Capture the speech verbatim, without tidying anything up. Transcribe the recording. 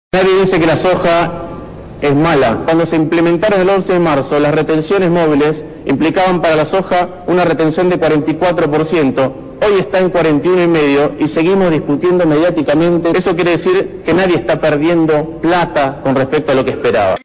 Nadie dice que la soja es mala. Cuando se implementaron el once de marzo, las retenciones móviles implicaban para la soja una retención de cuarenta y cuatro por ciento. Hoy está en cuarenta y uno coma cinco por ciento y seguimos discutiendo mediáticamente. Eso quiere decir que nadie está perdiendo plata con respecto a lo que esperaba.